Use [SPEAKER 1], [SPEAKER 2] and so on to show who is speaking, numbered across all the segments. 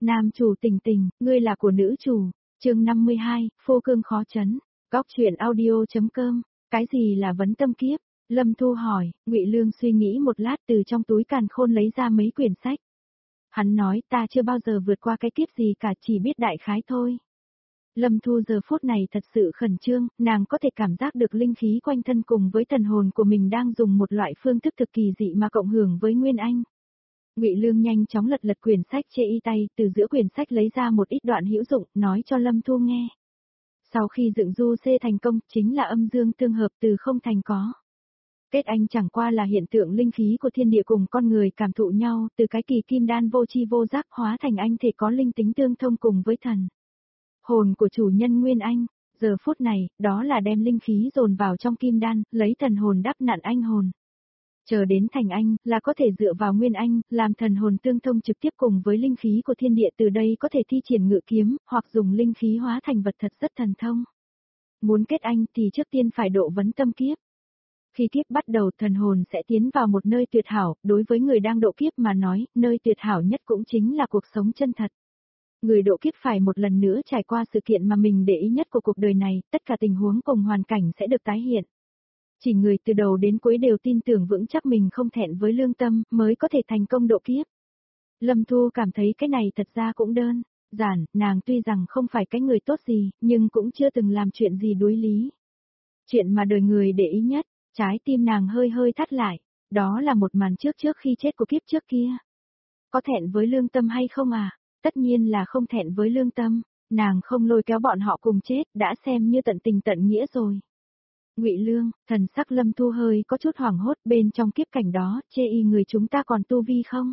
[SPEAKER 1] Nam chủ Tình Tình, ngươi là của nữ chủ. Chương 52, phô cương khó trấn. Góc truyện audio.com. Cái gì là vấn tâm kiếp? Lâm Thu hỏi. Ngụy Lương suy nghĩ một lát, từ trong túi càn khôn lấy ra mấy quyển sách. Hắn nói, ta chưa bao giờ vượt qua cái kiếp gì cả, chỉ biết đại khái thôi. Lâm Thu giờ phút này thật sự khẩn trương, nàng có thể cảm giác được linh khí quanh thân cùng với thần hồn của mình đang dùng một loại phương thức thực kỳ dị mà cộng hưởng với Nguyên Anh. Ngụy Lương nhanh chóng lật quyển sách chê y tay, từ giữa quyển sách lấy ra một ít đoạn hữu dụng, nói cho Lâm Thu nghe. Sau khi dựng du xê thành công, chính là âm dương tương hợp từ không thành có. Kết anh chẳng qua là hiện tượng linh khí của thiên địa cùng con người cảm thụ nhau, từ cái kỳ kim đan vô chi vô giác hóa thành anh thể có linh tính tương thông cùng với thần hồn của chủ nhân Nguyên Anh. Giờ phút này, đó là đem linh khí dồn vào trong kim đan, lấy thần hồn đắp nặn anh hồn. Chờ đến thành anh, là có thể dựa vào Nguyên Anh, làm thần hồn tương thông trực tiếp cùng với linh khí của thiên địa, từ đây có thể thi triển ngự kiếm, hoặc dùng linh khí hóa thành vật thật rất thần thông. Muốn kết anh thì trước tiên phải độ vấn tâm kiếp. Khi kiếp bắt đầu, thần hồn sẽ tiến vào một nơi tuyệt hảo, đối với người đang độ kiếp mà nói, nơi tuyệt hảo nhất cũng chính là cuộc sống chân thật. Người độ kiếp phải một lần nữa trải qua sự kiện mà mình để ý nhất của cuộc đời này, tất cả tình huống cùng hoàn cảnh sẽ được tái hiện. Chỉ người từ đầu đến cuối đều tin tưởng vững chắc mình không thẹn với lương tâm, mới có thể thành công độ kiếp. Lâm Thu cảm thấy cái này thật ra cũng đơn giản, nàng tuy rằng không phải cái người tốt gì, nhưng cũng chưa từng làm chuyện gì đuối lý. Chuyện mà đời người để ý nhất, trái tim nàng hơi hơi thắt lại, đó là một màn trước khi chết của kiếp trước kia. Có thẹn với lương tâm hay không à? Tất nhiên là không thẹn với lương tâm, nàng không lôi kéo bọn họ cùng chết, đã xem như tận tình tận nghĩa rồi. Ngụy Lương, thần sắc Lâm Thu hơi có chút hoảng hốt, bên trong kiếp cảnh đó, chê y người chúng ta còn tu vi không?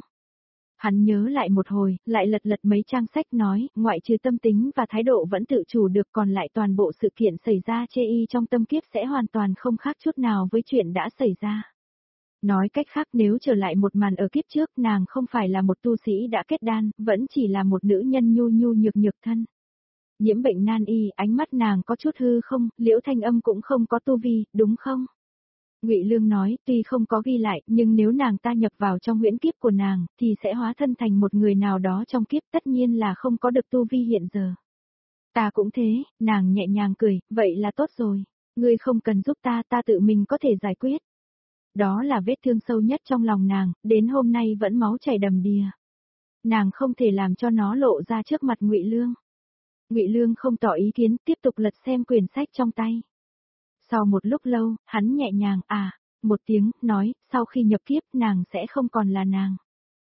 [SPEAKER 1] Hắn nhớ lại một hồi, lại lật mấy trang sách nói, ngoại trừ tâm tính và thái độ vẫn tự chủ được, còn lại toàn bộ sự kiện xảy ra chê y trong tâm kiếp sẽ hoàn toàn không khác chút nào với chuyện đã xảy ra. Nói cách khác, nếu trở lại một màn ở kiếp trước, nàng không phải là một tu sĩ đã kết đan, vẫn chỉ là một nữ nhân nhu nhược thân. Nhiễm bệnh nan y, ánh mắt nàng có chút hư không, Liễu Thanh Âm cũng không có tu vi, đúng không? Ngụy Lương nói, tuy không có ghi lại, nhưng nếu nàng ta nhập vào trong huyễn kiếp của nàng, thì sẽ hóa thân thành một người nào đó trong kiếp, tất nhiên là không có được tu vi hiện giờ. Ta cũng thế, nàng nhẹ nhàng cười, vậy là tốt rồi. Ngươi không cần giúp ta, ta tự mình có thể giải quyết. Đó là vết thương sâu nhất trong lòng nàng, đến hôm nay vẫn máu chảy đầm đìa. Nàng không thể làm cho nó lộ ra trước mặt Ngụy Lương. Ngụy Lương không tỏ ý kiến, tiếp tục lật xem quyển sách trong tay. Sau một lúc lâu, hắn nhẹ nhàng một tiếng, nói, sau khi nhập kiếp nàng sẽ không còn là nàng.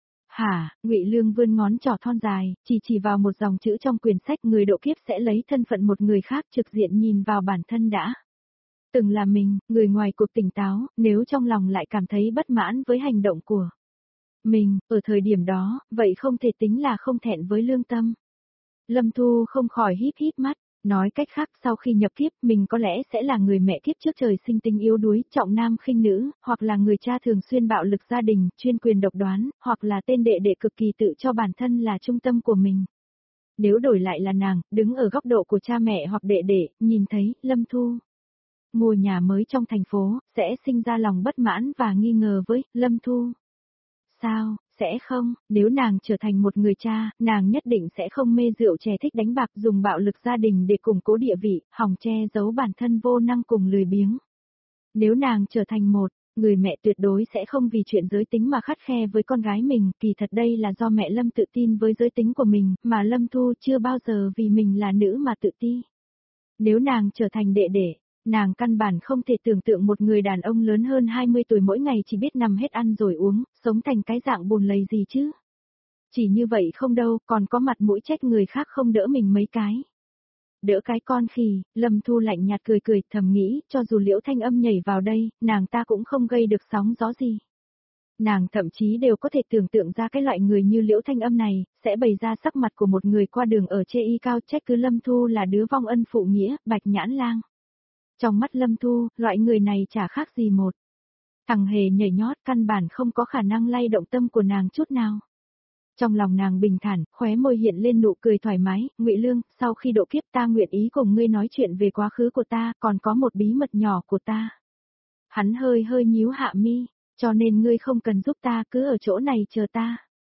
[SPEAKER 1] Hả? Ngụy Lương vươn ngón trỏ thon dài, chỉ vào một dòng chữ trong quyển sách, người độ kiếp sẽ lấy thân phận một người khác trực diện nhìn vào bản thân đã từng là mình, người ngoài cuộc tỉnh táo, nếu trong lòng lại cảm thấy bất mãn với hành động của mình, ở thời điểm đó, vậy không thể tính là không thẹn với lương tâm. Lâm Thu không khỏi híp mắt, nói cách khác sau khi nhập kiếp mình có lẽ sẽ là người mẹ kiếp trước trời sinh tính yếu đuối, trọng nam khinh nữ, hoặc là người cha thường xuyên bạo lực gia đình, chuyên quyền độc đoán, hoặc là tên đệ đệ cực kỳ tự cho bản thân là trung tâm của mình. Nếu đổi lại là nàng, đứng ở góc độ của cha mẹ hoặc đệ đệ, nhìn thấy, Lâm Thu mua nhà mới trong thành phố, sẽ sinh ra lòng bất mãn và nghi ngờ với Lâm Thu. Sao, sẽ không, nếu nàng trở thành một người cha, nàng nhất định sẽ không mê rượu chè thích đánh bạc dùng bạo lực gia đình để củng cố địa vị, hòng che giấu bản thân vô năng cùng lười biếng. Nếu nàng trở thành một người mẹ tuyệt đối sẽ không vì chuyện giới tính mà khắt khe với con gái mình, kỳ thật đây là do mẹ Lâm tự tin với giới tính của mình, mà Lâm Thu chưa bao giờ vì mình là nữ mà tự ti. Nếu nàng trở thành đệ đệ, nàng căn bản không thể tưởng tượng một người đàn ông lớn hơn 20 tuổi mỗi ngày chỉ biết nằm hết ăn rồi uống, sống thành cái dạng bùn lầy gì chứ. Chỉ như vậy không đâu, còn có mặt mũi trách người khác không đỡ mình mấy cái. Đỡ cái con khỉ, Lâm Thu lạnh nhạt cười thầm nghĩ, cho dù Liễu Thanh Âm nhảy vào đây, nàng ta cũng không gây được sóng gió gì. Nàng thậm chí đều có thể tưởng tượng ra cái loại người như Liễu Thanh Âm này, sẽ bày ra sắc mặt của một người qua đường ở chê y cao, trách cứ Lâm Thu là đứa vong ân phụ nghĩa, bạch nhãn lang. Trong mắt Lâm Thu, loại người này chả khác gì một thằng hề nhảy nhót, căn bản không có khả năng lay động tâm của nàng chút nào. Trong lòng nàng bình thản, khóe môi hiện lên nụ cười thoải mái, Ngụy Lương, sau khi độ kiếp ta nguyện ý cùng ngươi nói chuyện về quá khứ của ta, còn có một bí mật nhỏ của ta. Hắn hơi nhíu hạ mi, cho nên ngươi không cần giúp ta, cứ ở chỗ này chờ ta.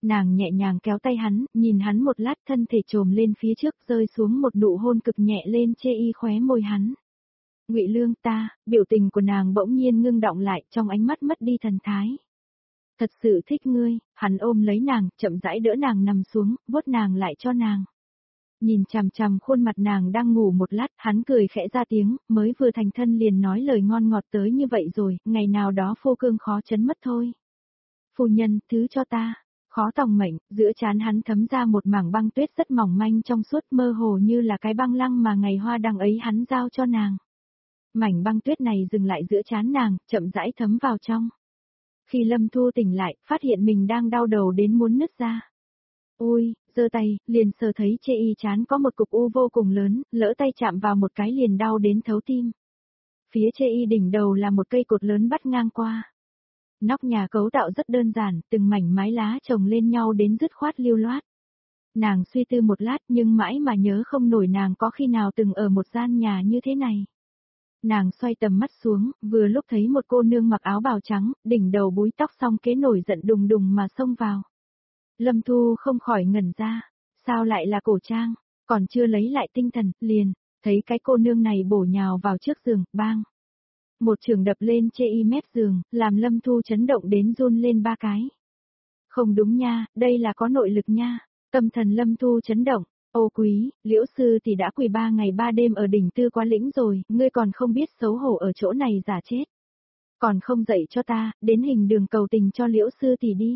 [SPEAKER 1] Nàng nhẹ nhàng kéo tay hắn, nhìn hắn một lát thân thể trồm lên phía trước rơi xuống một nụ hôn cực nhẹ lên chê y khóe môi hắn. Ngụy Lương ta, biểu tình của nàng bỗng nhiên ngưng động lại trong ánh mắt mất đi thần thái. Thật sự thích ngươi, hắn ôm lấy nàng, chậm rãi đỡ nàng nằm xuống, vuốt nàng lại cho nàng. Nhìn chằm chằm khuôn mặt nàng đang ngủ một lát, hắn cười khẽ ra tiếng, mới vừa thành thân liền nói lời ngon ngọt tới như vậy rồi, ngày nào đó phô cương khó chấn mất thôi. Phu nhân, thứ cho ta. Khó tòng mệnh, giữa trán hắn thấm ra một mảng băng tuyết rất mỏng manh trong suốt mơ hồ như là cái băng lăng mà ngày hoa đăng ấy hắn giao cho nàng. Mảnh băng tuyết này dừng lại giữa trán nàng, chậm rãi thấm vào trong. Khi Lâm Thu tỉnh lại, phát hiện mình đang đau đầu đến muốn nứt ra. Ôi, giơ tay, liền sờ thấy chê y trán có một cục u vô cùng lớn, lỡ tay chạm vào một cái liền đau đến thấu tim. Phía chê y đỉnh đầu là một cây cột lớn bắt ngang qua. Nóc nhà cấu tạo rất đơn giản, từng mảnh mái lá chồng lên nhau đến dứt khoát lưu loát. Nàng suy tư một lát nhưng mãi mà nhớ không nổi nàng có khi nào từng ở một gian nhà như thế này. Nàng xoay tầm mắt xuống, vừa lúc thấy một cô nương mặc áo bào trắng, đỉnh đầu búi tóc xong kế nổi giận đùng đùng mà xông vào. Lâm Thu không khỏi ngẩn ra, sao lại là cổ trang, còn chưa lấy lại tinh thần, liền, thấy cái cô nương này bổ nhào vào trước giường, bang. Một trường đập lên chê y mép giường, làm Lâm Thu chấn động đến run lên ba cái. Không đúng nha, đây là có nội lực nha, tâm thần Lâm Thu chấn động. Ô quý, Liễu sư thì đã quỳ 3 ngày 3 đêm ở đỉnh Tư Quá Lĩnh rồi, ngươi còn không biết xấu hổ ở chỗ này giả chết. Còn không dạy cho ta, đến hình đường cầu tình cho Liễu sư tỷ đi.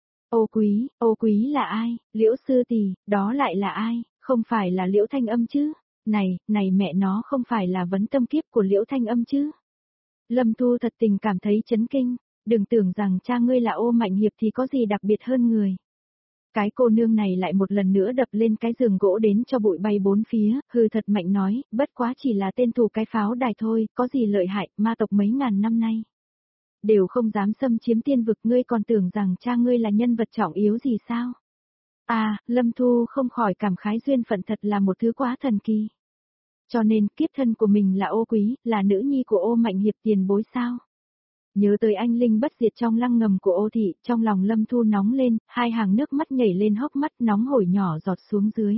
[SPEAKER 1] Ô quý là ai, Liễu sư tỷ, đó lại là ai, không phải là Liễu Thanh Âm chứ, này mẹ nó không phải là vấn tâm kiếp của Liễu Thanh Âm chứ. Lâm Thu thật tình cảm thấy chấn kinh, đừng tưởng rằng cha ngươi là Ô Mạnh Hiệp thì có gì đặc biệt hơn người. Cái cô nương này lại một lần nữa đập lên cái giường gỗ đến cho bụi bay bốn phía, hừ thật mạnh nói, bất quá chỉ là tên thủ cái pháo đài thôi, có gì lợi hại, ma tộc mấy ngàn năm nay. Đều không dám xâm chiếm tiên vực, ngươi còn tưởng rằng cha ngươi là nhân vật trọng yếu gì sao? À, Lâm Thu không khỏi cảm khái duyên phận thật là một thứ quá thần kỳ. Cho nên kiếp thân của mình là Ô Quý, là nữ nhi của Ô Mạnh Hiệp tiền bối sao? Nhớ tới anh linh bất diệt trong lăng ngầm của Ô thị, trong lòng Lâm Thu nóng lên, hai hàng nước mắt nhảy lên hốc mắt nóng hổi nhỏ giọt xuống dưới.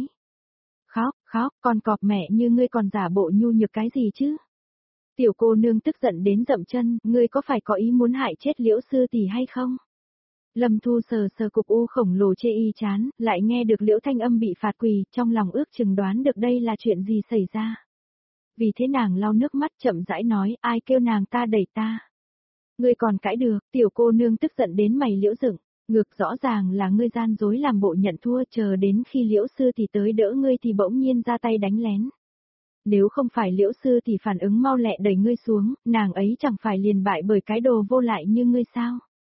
[SPEAKER 1] Khóc, con cọp mẹ như ngươi còn giả bộ nhu nhược cái gì chứ? Tiểu cô nương tức giận đến dậm chân, ngươi có phải có ý muốn hại chết Liễu sư tỷ hay không? Lâm Thu sờ sờ cục u khổng lồ chê y chán, lại nghe được Liễu Thanh Âm bị phạt quỳ, trong lòng ước chừng đoán được đây là chuyện gì xảy ra. Vì thế nàng lau nước mắt chậm rãi nói, ai kêu nàng ta đẩy ta. Ngươi còn cãi được, tiểu cô nương tức giận đến mày liễu dựng, ngược rõ ràng là ngươi gian dối làm bộ nhận thua, chờ đến khi Liễu sư thì tới đỡ ngươi thì bỗng nhiên ra tay đánh lén. Nếu không phải Liễu sư thì phản ứng mau lẹ đẩy ngươi xuống, nàng ấy chẳng phải liền bại bởi cái đồ vô lại như ngươi sao?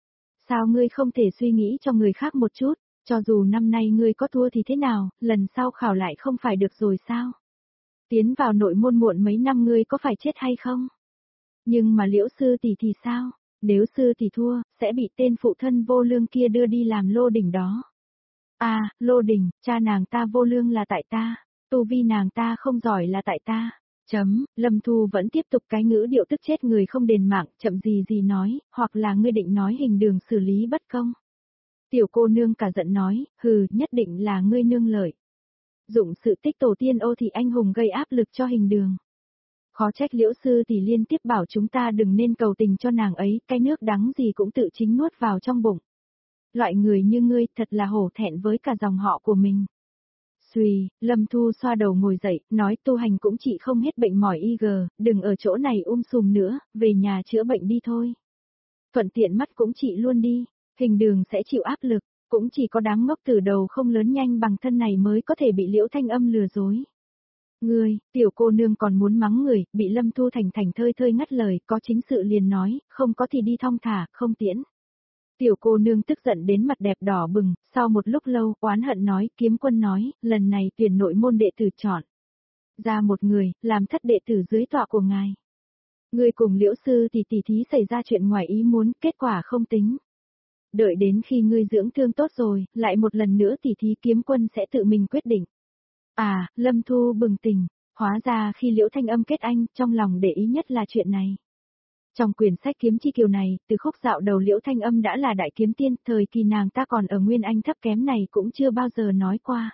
[SPEAKER 1] Sao ngươi không thể suy nghĩ cho người khác một chút, cho dù năm nay ngươi có thua thì thế nào, lần sau khảo lại không phải được rồi sao? Tiến vào nội môn muộn mấy năm ngươi có phải chết hay không? Nhưng mà Liễu sư tỷ thì sao? Nếu sư tỷ thua, sẽ bị tên phụ thân vô lương kia đưa đi làm lô đỉnh đó. À, lô đỉnh, cha nàng ta vô lương là tại ta, tu vi nàng ta không giỏi là tại ta. Lâm Thu vẫn tiếp tục cái ngữ điệu tức chết người không đền mạng, chậm gì nói, hoặc là ngươi định nói hình đường xử lý bất công. Tiểu cô nương cả giận nói, hừ, nhất định là ngươi nương lợi. Dụng sự tích tổ tiên Ô thị anh hùng gây áp lực cho hình đường. Khó trách Liễu sư thì liên tiếp bảo chúng ta đừng nên cầu tình cho nàng ấy, cái nước đắng gì cũng tự chính nuốt vào trong bụng. Loại người như ngươi thật là hổ thẹn với cả dòng họ của mình. Xùy, Lâm Thu xoa đầu ngồi dậy, nói tu hành cũng chỉ không hết bệnh mỏi đừng ở chỗ này sùm nữa, về nhà chữa bệnh đi thôi. Thuận tiện mắt cũng trị luôn đi, hình đường sẽ chịu áp lực, cũng chỉ có đám ngốc từ đầu không lớn nhanh bằng thân này mới có thể bị Liễu Thanh Âm lừa dối. Ngươi, tiểu cô nương còn muốn mắng người, bị Lâm Thu thành thơi thơi ngắt lời, có chính sự liền nói, không có thì đi thong thả, không tiễn. Tiểu cô nương tức giận đến mặt đẹp đỏ bừng, sau một lúc lâu, oán hận nói, Kiếm Quân nói, lần này tuyển nội môn đệ tử chọn ra một người, làm thất đệ tử dưới tọa của ngài. Ngươi cùng Liễu sư thì tỉ thí xảy ra chuyện ngoài ý muốn, kết quả không tính. Đợi đến khi ngươi dưỡng thương tốt rồi, lại một lần nữa tỉ thí Kiếm Quân sẽ tự mình quyết định. À, Lâm Thu bừng tỉnh, hóa ra khi Liễu Thanh Âm kết anh, trong lòng để ý nhất là chuyện này. Trong quyển sách Kiếm Chi Kiều này, từ khúc dạo đầu Liễu Thanh Âm đã là đại kiếm tiên, thời kỳ nàng ta còn ở Nguyên Anh thấp kém này cũng chưa bao giờ nói qua.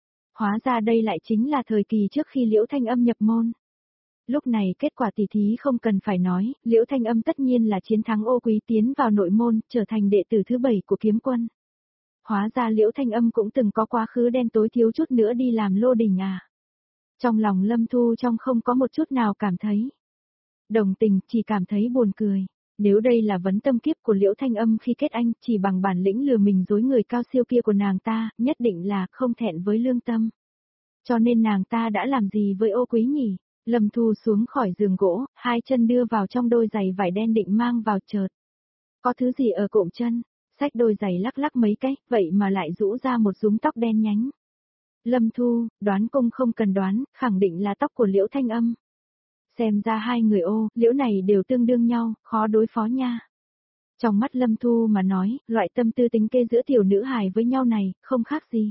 [SPEAKER 1] Hóa ra đây lại chính là thời kỳ trước khi Liễu Thanh Âm nhập môn. Lúc này kết quả tỉ thí không cần phải nói, Liễu Thanh Âm tất nhiên là chiến thắng Ô Quý tiến vào nội môn, trở thành đệ tử thứ 7 của kiếm quân. Hóa ra Liễu Thanh Âm cũng từng có quá khứ đen tối thiếu chút nữa đi làm lô đình à. Trong lòng Lâm Thu trong không có một chút nào cảm thấy đồng tình, chỉ cảm thấy buồn cười. Nếu đây là vấn tâm kiếp của Liễu Thanh Âm khi kết anh, chỉ bằng bản lĩnh lừa mình dối người cao siêu kia của nàng ta, nhất định là không thẹn với lương tâm. Cho nên nàng ta đã làm gì với Ô Quý nhỉ? Lâm Thu xuống khỏi giường gỗ, hai chân đưa vào trong đôi giày vải đen định mang vào chợt. Có thứ gì ở cộm chân, xách đôi giày lắc lắc mấy cái, vậy mà lại rũ ra một rúm tóc đen nhánh. Lâm Thu, đoán cung không cần đoán, khẳng định là tóc của Liễu Thanh Âm. Xem ra hai người Liễu này đều tương đương nhau, khó đối phó nha. Trong mắt Lâm Thu mà nói, loại tâm tư tính kê giữa tiểu nữ hài với nhau này, không khác gì.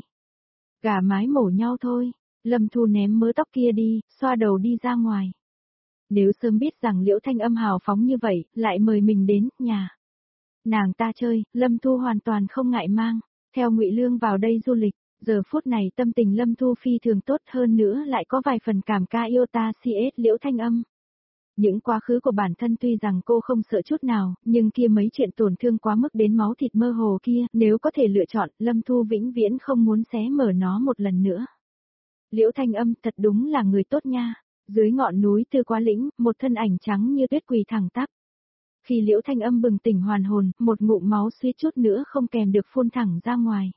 [SPEAKER 1] Gà mái mổ nhau thôi. Lâm Thu ném mớ tóc kia đi, xoa đầu đi ra ngoài. Nếu sớm biết rằng Liễu Thanh Âm hào phóng như vậy, lại mời mình đến nhà nàng ta chơi, Lâm Thu hoàn toàn không ngại mang theo Ngụy Lương vào đây du lịch. Giờ phút này tâm tình Lâm Thu phi thường tốt, hơn nữa lại có vài phần cảm ca yêu ta CS Liễu Thanh Âm. Những quá khứ của bản thân tuy rằng cô không sợ chút nào, nhưng kia mấy chuyện tổn thương quá mức đến máu thịt mơ hồ kia, nếu có thể lựa chọn, Lâm Thu vĩnh viễn không muốn xé mở nó một lần nữa. Liễu Thanh Âm thật đúng là người tốt nha. Dưới ngọn núi Tư Quá Lĩnh, một thân ảnh trắng như tuyết quỳ thẳng tắp. Khi Liễu Thanh Âm bừng tỉnh hoàn hồn, một ngụm máu suýt chút nữa không kèm được phun thẳng ra ngoài.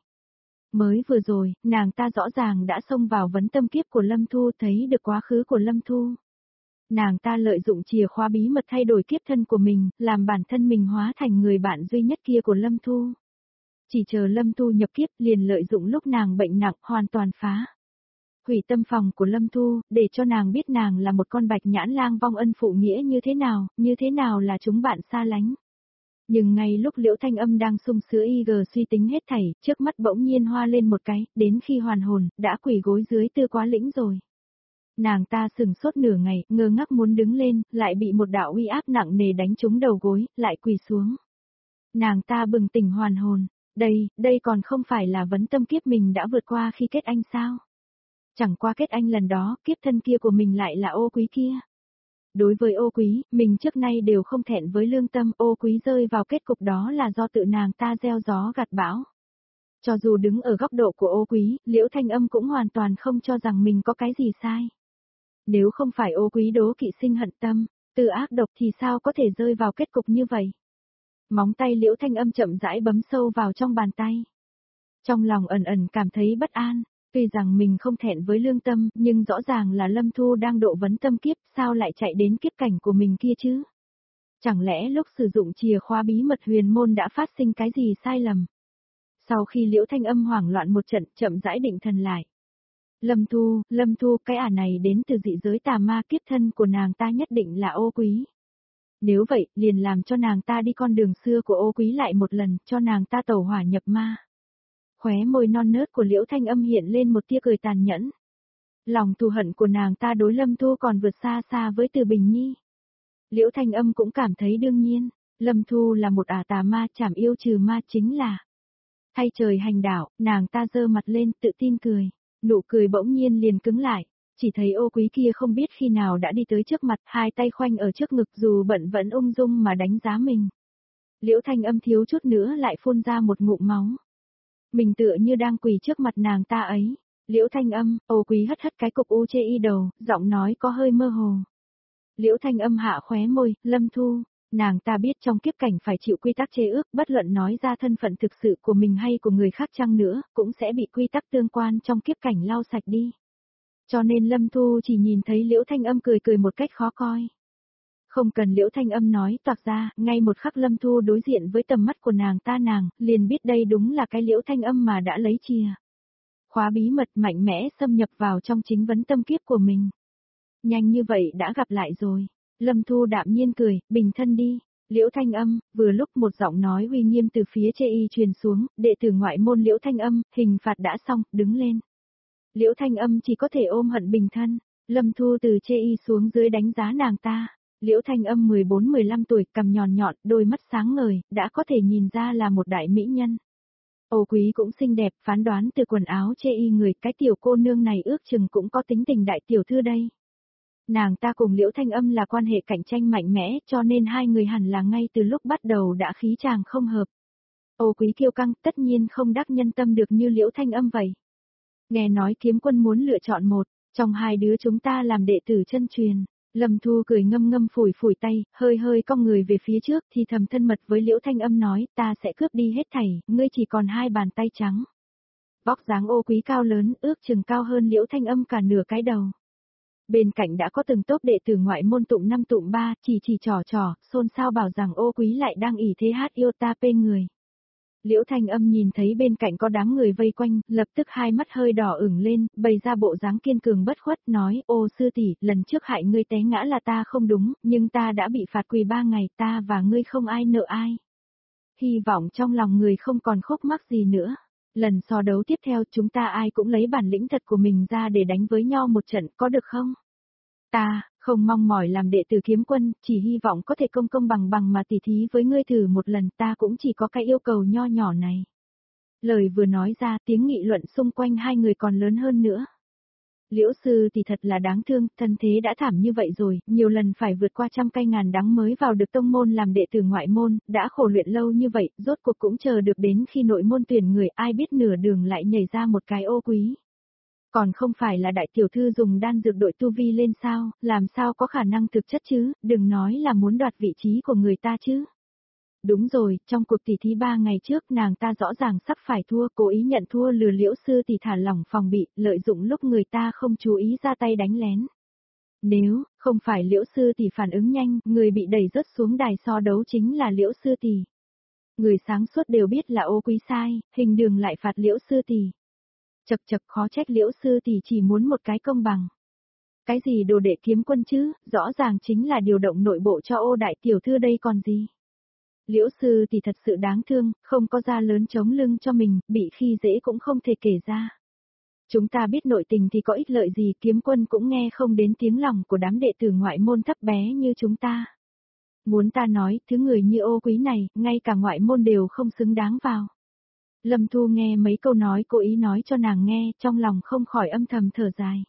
[SPEAKER 1] Mới vừa rồi, nàng ta rõ ràng đã xông vào vấn tâm kiếp của Lâm Thu, thấy được quá khứ của Lâm Thu. Nàng ta lợi dụng chìa khóa bí mật thay đổi kiếp thân của mình, làm bản thân mình hóa thành người bạn duy nhất kia của Lâm Thu. Chỉ chờ Lâm Thu nhập kiếp liền lợi dụng lúc nàng bệnh nặng hoàn toàn phá hủy tâm phòng của Lâm Thu, để cho nàng biết nàng là một con bạch nhãn lang vong ân phụ nghĩa như thế nào là chúng bạn xa lánh. Nhưng ngay lúc Liễu Thanh Âm đang sung sướng suy tính hết thảy, trước mắt bỗng nhiên hoa lên một cái, đến khi hoàn hồn, đã quỳ gối dưới Tư Quá Lĩnh rồi. Nàng ta sừng sốt nửa ngày, ngơ ngác muốn đứng lên, lại bị một đạo uy áp nặng nề đánh trúng đầu gối, lại quỳ xuống. Nàng ta bừng tỉnh hoàn hồn, đây còn không phải là vấn tâm kiếp mình đã vượt qua khi kết anh sao? Chẳng qua kết anh lần đó, kiếp thân kia của mình lại là Ô Quý kia. Đối với Ô Quý, mình trước nay đều không thẹn với lương tâm, Ô Quý rơi vào kết cục đó là do tự nàng ta gieo gió gặt bão. Cho dù đứng ở góc độ của Ô Quý, Liễu Thanh Âm cũng hoàn toàn không cho rằng mình có cái gì sai. Nếu không phải Ô Quý đố kỵ sinh hận tâm, tự ác độc thì sao có thể rơi vào kết cục như vậy? Móng tay Liễu Thanh Âm chậm rãi bấm sâu vào trong bàn tay. Trong lòng ẩn ẩn cảm thấy bất an. Tuy rằng mình không thẹn với lương tâm, nhưng rõ ràng là Lâm Thu đang độ vấn tâm kiếp, sao lại chạy đến kiếp cảnh của mình kia chứ? Chẳng lẽ lúc sử dụng chìa khóa bí mật huyền môn đã phát sinh cái gì sai lầm? Sau khi Liễu Thanh Âm hoảng loạn một trận, chậm rãi định thần lại. Lâm Thu, cái ả này đến từ dị giới tà ma, kiếp thân của nàng ta nhất định là Ô Quý. Nếu vậy, liền làm cho nàng ta đi con đường xưa của Ô Quý lại một lần, cho nàng ta tẩu hỏa nhập ma. Khóe môi non nớt của Liễu Thanh Âm hiện lên một tia cười tàn nhẫn. Lòng thù hận của nàng ta đối Lâm Thu còn vượt xa xa với Từ Bình Nhi. Liễu Thanh Âm cũng cảm thấy đương nhiên, Lâm Thu là một ả tà ma, chảm yêu trừ ma chính là thay trời hành đạo. Nàng ta giơ mặt lên tự tin cười, nụ cười bỗng nhiên liền cứng lại, chỉ thấy Ô Quý kia không biết khi nào đã đi tới trước mặt, hai tay khoanh ở trước ngực, dù bận vẫn ung dung mà đánh giá mình. Liễu Thanh Âm thiếu chút nữa lại phun ra một ngụm máu. Mình tựa như đang quỳ trước mặt nàng ta ấy. Liễu Thanh Âm, Ô Quý hất hất cái cục u chê y đầu, giọng nói có hơi mơ hồ. Liễu Thanh Âm hạ khóe môi, Lâm Thu, nàng ta biết trong kiếp cảnh phải chịu quy tắc chế ước, bất luận nói ra thân phận thực sự của mình hay của người khác chăng nữa, cũng sẽ bị quy tắc tương quan trong kiếp cảnh lau sạch đi. Cho nên Lâm Thu chỉ nhìn thấy Liễu Thanh Âm cười cười một cách khó coi. Không cần Liễu Thanh Âm nói toạc ra, ngay một khắc Lâm Thu đối diện với tầm mắt của nàng ta, nàng liền biết đây đúng là cái Liễu Thanh Âm mà đã lấy chìa khóa bí mật mạnh mẽ xâm nhập vào trong chính vấn tâm kiếp của mình. Nhanh như vậy đã gặp lại rồi. Lâm Thu đạm nhiên cười, bình thân đi. Liễu Thanh Âm, vừa lúc một giọng nói uy nghiêm từ phía chê y truyền xuống, đệ tử ngoại môn Liễu Thanh Âm, hình phạt đã xong, đứng lên. Liễu Thanh Âm chỉ có thể ôm hận bình thân. Lâm Thu từ chê y xuống dưới đánh giá nàng ta. Liễu Thanh Âm 14-15 tuổi, cằm nhọn nhọn, đôi mắt sáng ngời, đã có thể nhìn ra là một đại mỹ nhân. Ô Quý cũng xinh đẹp, phán đoán từ quần áo chê y người, cái tiểu cô nương này ước chừng cũng có tính tình đại tiểu thư đây. Nàng ta cùng Liễu Thanh Âm là quan hệ cạnh tranh mạnh mẽ, cho nên hai người hẳn là ngay từ lúc bắt đầu đã khí chàng không hợp. Ô Quý kiêu căng, tất nhiên không đắc nhân tâm được như Liễu Thanh Âm vậy. Nghe nói Kiếm Quân muốn lựa chọn một, trong hai đứa chúng ta làm đệ tử chân truyền. Lâm Thu cười ngâm ngâm phủi phủi tay, hơi hơi cong người về phía trước thì thầm thân mật với Liễu Thanh Âm nói, ta sẽ cướp đi hết thảy, ngươi chỉ còn hai bàn tay trắng. Vóc dáng Ô Quý cao lớn, ước chừng cao hơn Liễu Thanh Âm cả nửa cái đầu. Bên cạnh đã có từng tốp đệ tử ngoại môn tụng 5 tụng 3, chỉ trò, xôn xao bảo rằng Ô Quý lại đang ỷ thế hát yêu ta pê người. Liễu Thanh Âm nhìn thấy bên cạnh có đám người vây quanh, lập tức hai mắt hơi đỏ ửng lên, bày ra bộ dáng kiên cường bất khuất, nói, ô sư tỷ, lần trước hại ngươi té ngã là ta không đúng, nhưng ta đã bị phạt quỳ 3 ngày, ta và ngươi không ai nợ ai. Hy vọng trong lòng người không còn khúc mắc gì nữa. Lần so đấu tiếp theo chúng ta ai cũng lấy bản lĩnh thật của mình ra để đánh với nhau một trận, có được không? Ta, không mong mỏi làm đệ tử Kiếm Quân, chỉ hy vọng có thể công công bằng bằng mà tỉ thí với ngươi thử một lần, ta cũng chỉ có cái yêu cầu nho nhỏ này. Lời vừa nói ra, tiếng nghị luận xung quanh hai người còn lớn hơn nữa. Liễu sư thì thật là đáng thương, thân thế đã thảm như vậy rồi, nhiều lần phải vượt qua trăm cây ngàn đắng mới vào được tông môn làm đệ tử ngoại môn, đã khổ luyện lâu như vậy, rốt cuộc cũng chờ được đến khi nội môn tuyển người, ai biết nửa đường lại nhảy ra một cái Ô Quý. Còn không phải là đại tiểu thư dùng đan dược đội tu vi lên sao, làm sao có khả năng thực chất chứ, đừng nói là muốn đoạt vị trí của người ta chứ. Đúng rồi, trong cuộc tỷ thí 3 ngày trước nàng ta rõ ràng sắp phải thua, cố ý nhận thua lừa Liễu sư thì thả lỏng phòng bị, lợi dụng lúc người ta không chú ý ra tay đánh lén. Nếu không phải Liễu sư thì phản ứng nhanh, người bị đẩy rớt xuống đài so đấu chính là Liễu sư tỷ. Người sáng suốt đều biết là Ô Quý sai, hình đường lại phạt Liễu sư tỷ. Chật chật, khó trách Liễu sư tỷ chỉ muốn một cái công bằng. Cái gì đồ đệ Kiếm Quân chứ, rõ ràng chính là điều động nội bộ cho Ô đại tiểu thư đây còn gì. Liễu sư thì thật sự đáng thương, không có da lớn chống lưng cho mình, bị khi dễ cũng không thể kể ra. Chúng ta biết nội tình thì có ích lợi gì, Kiếm Quân cũng nghe không đến tiếng lòng của đám đệ tử ngoại môn thấp bé như chúng ta. Muốn ta nói, thứ người như Ô Quý này, ngay cả ngoại môn đều không xứng đáng vào. Lâm Thu nghe mấy câu nói cố ý nói cho nàng nghe, trong lòng không khỏi âm thầm thở dài.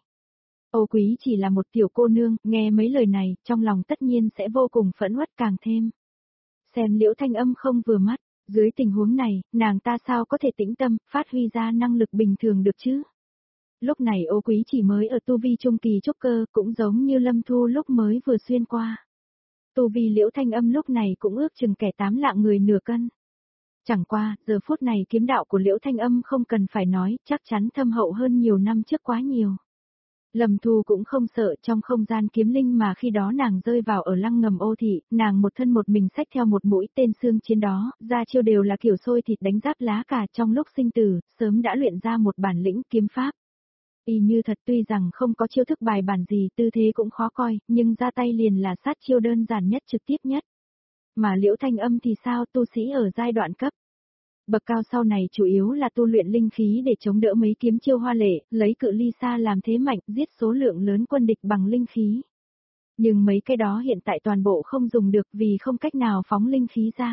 [SPEAKER 1] Ô Quý chỉ là một tiểu cô nương, nghe mấy lời này, trong lòng tất nhiên sẽ vô cùng phẫn uất càng thêm. Xem Liễu Thanh Âm không vừa mắt, dưới tình huống này, nàng ta sao có thể tĩnh tâm, phát huy ra năng lực bình thường được chứ? Lúc này Ô Quý chỉ mới ở tu vi trung kỳ trúc cơ, cũng giống như Lâm Thu lúc mới vừa xuyên qua. Tu vi Liễu Thanh Âm lúc này cũng ước chừng kẻ 8 lạng người nửa cân. Chẳng qua, giờ phút này kiếm đạo của Liễu Thanh Âm không cần phải nói, chắc chắn thâm hậu hơn nhiều năm trước quá nhiều. Lâm Thu cũng không sợ trong không gian kiếm linh mà khi đó nàng rơi vào ở lăng ngầm Ô thị, nàng một thân một mình xách theo một mũi tên xương chiến đó, ra chiêu đều là kiểu xôi thịt đánh giáp lá cả trong lúc sinh tử, sớm đã luyện ra một bản lĩnh kiếm pháp. Y như thật tuy rằng không có chiêu thức bài bản gì, tư thế cũng khó coi, nhưng ra tay liền là sát chiêu đơn giản nhất trực tiếp nhất. Mà Liễu Thanh Âm thì sao, tu sĩ ở giai đoạn cấp bậc cao sau này chủ yếu là tu luyện linh khí để chống đỡ mấy kiếm chiêu hoa lệ, lấy cự ly xa làm thế mạnh, giết số lượng lớn quân địch bằng linh khí. Nhưng mấy cái đó hiện tại toàn bộ không dùng được vì không cách nào phóng linh khí ra.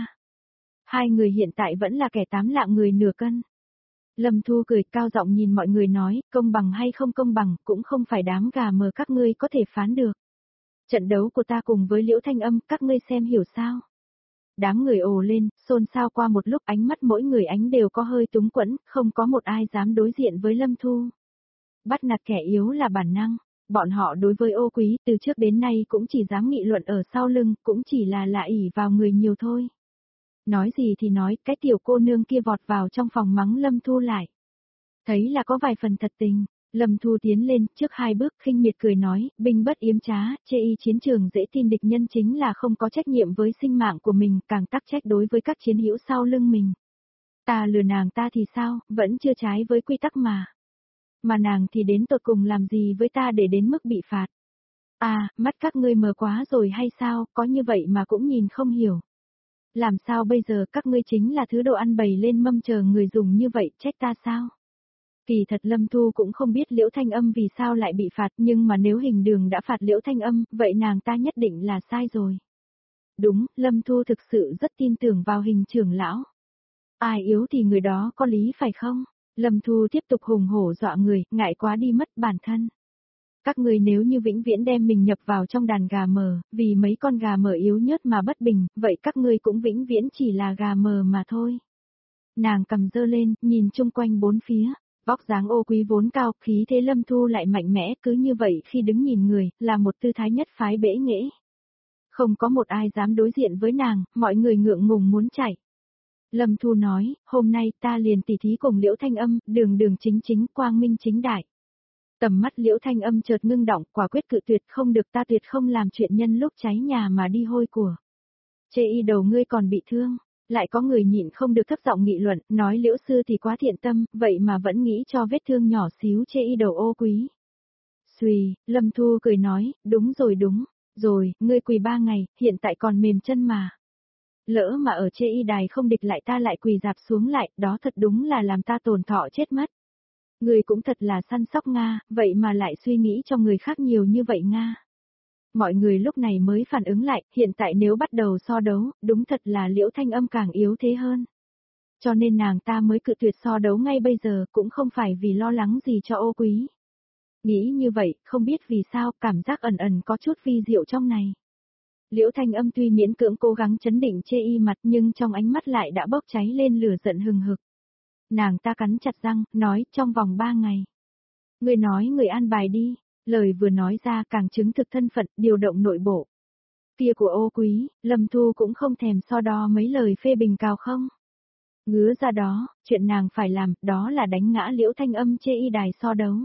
[SPEAKER 1] Hai người hiện tại vẫn là kẻ 8 lạng người nửa cân. Lâm Thu cười cao giọng nhìn mọi người nói, công bằng hay không công bằng, cũng không phải đám gà mờ các ngươi có thể phán được. Trận đấu của ta cùng với Liễu Thanh Âm, các ngươi xem hiểu sao? Đám người ồ lên, xôn xao qua một lúc, ánh mắt mỗi người ánh đều có hơi túng quẫn, không có một ai dám đối diện với Lâm Thu. Bắt nạt kẻ yếu là bản năng, bọn họ đối với Ô Quý từ trước đến nay cũng chỉ dám nghị luận ở sau lưng, cũng chỉ là ỷ vào người nhiều thôi. Nói gì thì nói, cái tiểu cô nương kia vọt vào trong phòng mắng Lâm Thu lại. Thấy là có vài phần thật tình. Lâm Thu tiến lên, trước 2 bước, khinh miệt cười nói, binh bất yếm trá, chê y chiến trường dễ tin địch nhân chính là không có trách nhiệm với sinh mạng của mình, càng tắc trách đối với các chiến hữu sau lưng mình. Ta lừa nàng ta thì sao, vẫn chưa trái với quy tắc mà. Mà nàng thì đến tột cùng làm gì với ta để đến mức bị phạt. À, mắt các ngươi mờ quá rồi hay sao, có như vậy mà cũng nhìn không hiểu. Làm sao bây giờ các ngươi chính là thứ đồ ăn bày lên mâm chờ người dùng như vậy, trách ta sao? Kỳ thật Lâm Thu cũng không biết Liễu Thanh Âm vì sao lại bị phạt, nhưng mà nếu Hình Đường đã phạt Liễu Thanh Âm, vậy nàng ta nhất định là sai rồi. Đúng, Lâm Thu thực sự rất tin tưởng vào Hình trưởng lão. Ai yếu thì người đó có lý phải không? Lâm Thu tiếp tục hùng hổ dọa người, ngại quá đi mất bản thân. Các người nếu như vĩnh viễn đem mình nhập vào trong đàn gà mờ, vì mấy con gà mờ yếu nhớt mà bất bình, vậy các ngươi cũng vĩnh viễn chỉ là gà mờ mà thôi. Nàng cầm dơ lên, nhìn chung quanh bốn phía, vóc dáng Ô Quý vốn cao, khí thế Lâm Thu lại mạnh mẽ, cứ như vậy khi đứng nhìn người, là một tư thái nhất phái bể nghễ. Không có một ai dám đối diện với nàng, mọi người ngượng ngùng muốn chạy. Lâm Thu nói, hôm nay ta liền tỉ thí cùng Liễu Thanh Âm, đường đường chính chính, quang minh chính đại. Tầm mắt Liễu Thanh Âm chợt ngưng động, quả quyết cự tuyệt, không được, ta tuyệt không làm chuyện nhân lúc cháy nhà mà đi hôi của. Chê y đầu ngươi còn bị thương. Lại có người nhịn không được thấp giọng nghị luận, nói Liễu sư thì quá thiện tâm, vậy mà vẫn nghĩ cho vết thương nhỏ xíu chê y đầu Ô Quý. Xùy, Lâm Thu cười nói, đúng, rồi, ngươi quỳ 3 ngày, hiện tại còn mềm chân mà. Lỡ mà ở chê y đài không địch lại ta lại quỳ dạp xuống lại, đó thật đúng là làm ta tổn thọ chết mất. Ngươi cũng thật là săn sóc Nga, vậy mà lại suy nghĩ cho người khác nhiều như vậy Nga. Mọi người lúc này mới phản ứng lại, hiện tại nếu bắt đầu so đấu, đúng thật là Liễu Thanh Âm càng yếu thế hơn. Cho nên nàng ta mới cự tuyệt so đấu ngay bây giờ, cũng không phải vì lo lắng gì cho Ô Quý. Nghĩ như vậy, không biết vì sao, cảm giác ẩn ẩn có chút vi diệu trong này. Liễu Thanh Âm tuy miễn cưỡng cố gắng chấn định chê y mặt nhưng trong ánh mắt lại đã bốc cháy lên lửa giận hừng hực. Nàng ta cắn chặt răng, nói trong vòng 3 ngày. Người nói người an bài đi, lời vừa nói ra càng chứng thực thân phận, điều động nội bộ. Kia của Ô Quý, Lâm Thu cũng không thèm so đo mấy lời phê bình cao không. Ngứa ra đó, chuyện nàng phải làm, đó là đánh ngã Liễu Thanh Âm chê y đài so đấu.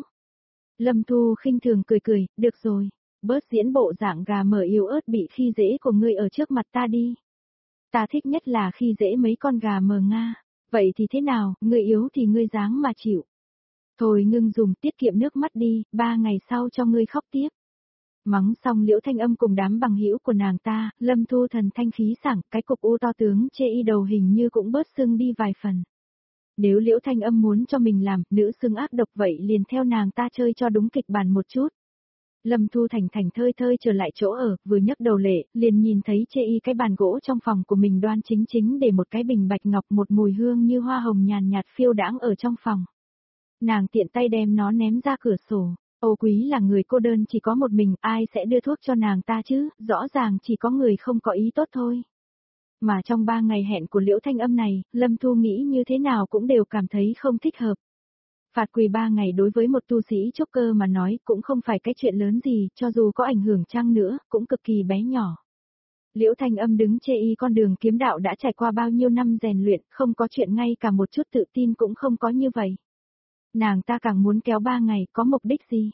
[SPEAKER 1] Lâm Thu khinh thường cười, được rồi, bớt diễn bộ dạng gà mờ yếu ớt bị khi dễ của ngươi ở trước mặt ta đi. Ta thích nhất là khi dễ mấy con gà mờ Nga, vậy thì thế nào, ngươi yếu thì ngươi dáng mà chịu. Thôi ngưng dùng, tiết kiệm nước mắt đi, 3 ngày sau cho ngươi khóc tiếp. Mắng xong Liễu Thanh Âm cùng đám bằng hữu của nàng ta, Lâm Thu thần thanh khí sảng, cái cục u to tướng chê y đầu hình như cũng bớt sưng đi vài phần. Nếu Liễu Thanh Âm muốn cho mình làm, nữ xưng ác độc vậy liền theo nàng ta chơi cho đúng kịch bản một chút. Lâm Thu thành thành thơi thơi trở lại chỗ ở, vừa nhấc đầu lệ, liền nhìn thấy chê y cái bàn gỗ trong phòng của mình đoan chính chính để một cái bình bạch ngọc một mùi hương như hoa hồng nhàn nhạt phiêu đãng ở trong phòng. Nàng tiện tay đem nó ném ra cửa sổ. Ô Quý là người cô đơn chỉ có một mình, ai sẽ đưa thuốc cho nàng ta chứ, rõ ràng chỉ có người không có ý tốt thôi. Mà trong 3 ngày hẹn của Liễu Thanh Âm này, Lâm Thu nghĩ như thế nào cũng đều cảm thấy không thích hợp. Phạt quỳ 3 ngày đối với một tu sĩ trúc cơ mà nói cũng không phải cái chuyện lớn gì, cho dù có ảnh hưởng chăng nữa, cũng cực kỳ bé nhỏ. Liễu Thanh Âm đứng chê y con đường kiếm đạo đã trải qua bao nhiêu năm rèn luyện, không có chuyện ngay cả một chút tự tin cũng không có như vậy. Nàng ta càng muốn kéo 3 ngày, có mục đích gì?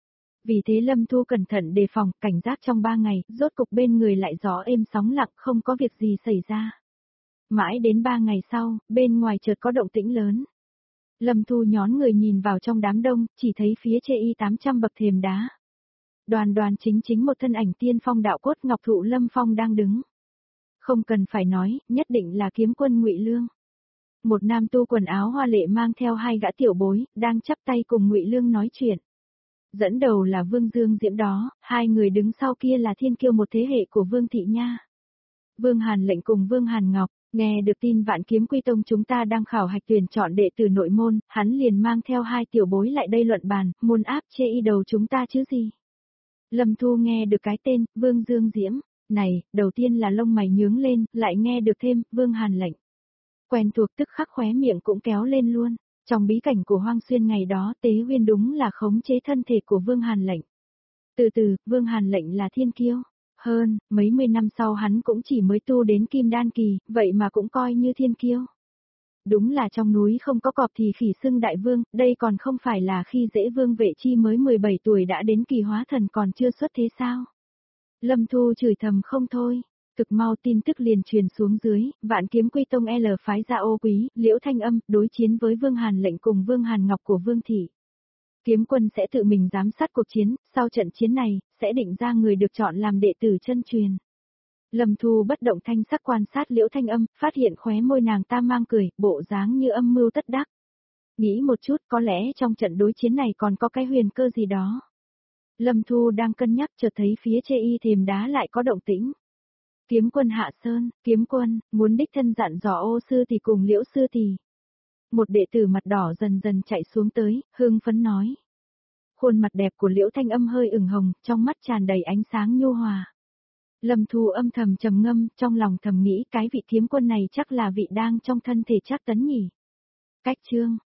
[SPEAKER 1] Vì thế Lâm Thu cẩn thận đề phòng, cảnh giác trong 3 ngày, rốt cục bên người lại gió êm sóng lặng, không có việc gì xảy ra. Mãi đến 3 ngày sau, bên ngoài chợt có động tĩnh lớn. Lâm Thu nhón người nhìn vào trong đám đông, chỉ thấy phía chê y 800 bậc thềm đá. Đoàn chính một thân ảnh tiên phong đạo cốt ngọc thụ Lâm Phong đang đứng. Không cần phải nói, nhất định là kiếm quân Ngụy Lương. Một nam tu quần áo hoa lệ mang theo 2 gã tiểu bối, đang chắp tay cùng Ngụy Lương nói chuyện. Dẫn đầu là Vương Dương Diễm đó, 2 người đứng sau kia là thiên kiêu một thế hệ của Vương Thị Nha. Vương Hàn Lệnh cùng Vương Hàn Ngọc, nghe được tin Vạn Kiếm Quy Tông chúng ta đang khảo hạch tuyển chọn đệ tử nội môn, hắn liền mang theo 2 tiểu bối lại đây luận bàn, môn áp chê y đầu chúng ta chứ gì. Lâm Thu nghe được cái tên, Vương Dương Diễm, này, đầu tiên là lông mày nhướng lên, lại nghe được thêm, Vương Hàn Lệnh. Quen thuộc tức khắc khóe miệng cũng kéo lên luôn. Trong bí cảnh của Hoang Xuyên ngày đó Tế Huyên đúng là khống chế thân thể của Vương Hàn Lệnh. Từ từ, Vương Hàn Lệnh là thiên kiêu. Hơn, mấy mươi năm sau hắn cũng chỉ mới tu đến kim đan kỳ, vậy mà cũng coi như thiên kiêu. Đúng là trong núi không có cọp thì khỉ xưng đại vương, đây còn không phải là khi dễ Vương Vệ Chi mới 17 tuổi đã đến kỳ hóa thần còn chưa xuất thế sao. Lâm Thu chửi thầm không thôi. Thực mau tin tức liền truyền xuống dưới, Vạn Kiếm Quy Tông L phái ra Ô Quý, Liễu Thanh Âm, đối chiến với Vương Hàn Lệnh cùng Vương Hàn Ngọc của Vương Thị. Kiếm quân sẽ tự mình giám sát cuộc chiến, sau trận chiến này, sẽ định ra người được chọn làm đệ tử chân truyền. Lâm Thu bất động thanh sắc quan sát Liễu Thanh Âm, phát hiện khóe môi nàng ta mang cười, bộ dáng như âm mưu tất đắc. Nghĩ một chút có lẽ trong trận đối chiến này còn có cái huyền cơ gì đó. Lâm Thu đang cân nhắc chợt thấy phía chê y thềm đá lại có động tĩnh. Kiếm quân hạ sơn, kiếm quân, muốn đích thân dặn dò Ô sư tỷ cùng Liễu sư tỷ. Một đệ tử mặt đỏ dần dần chạy xuống tới, hưng phấn nói. Khuôn mặt đẹp của Liễu Thanh Âm hơi ửng hồng, trong mắt tràn đầy ánh sáng nhu hòa. Lâm Thu âm thầm trầm ngâm, trong lòng thầm nghĩ cái vị kiếm quân này chắc là vị đang trong thân thể Trác Tấn nhỉ. Cách chương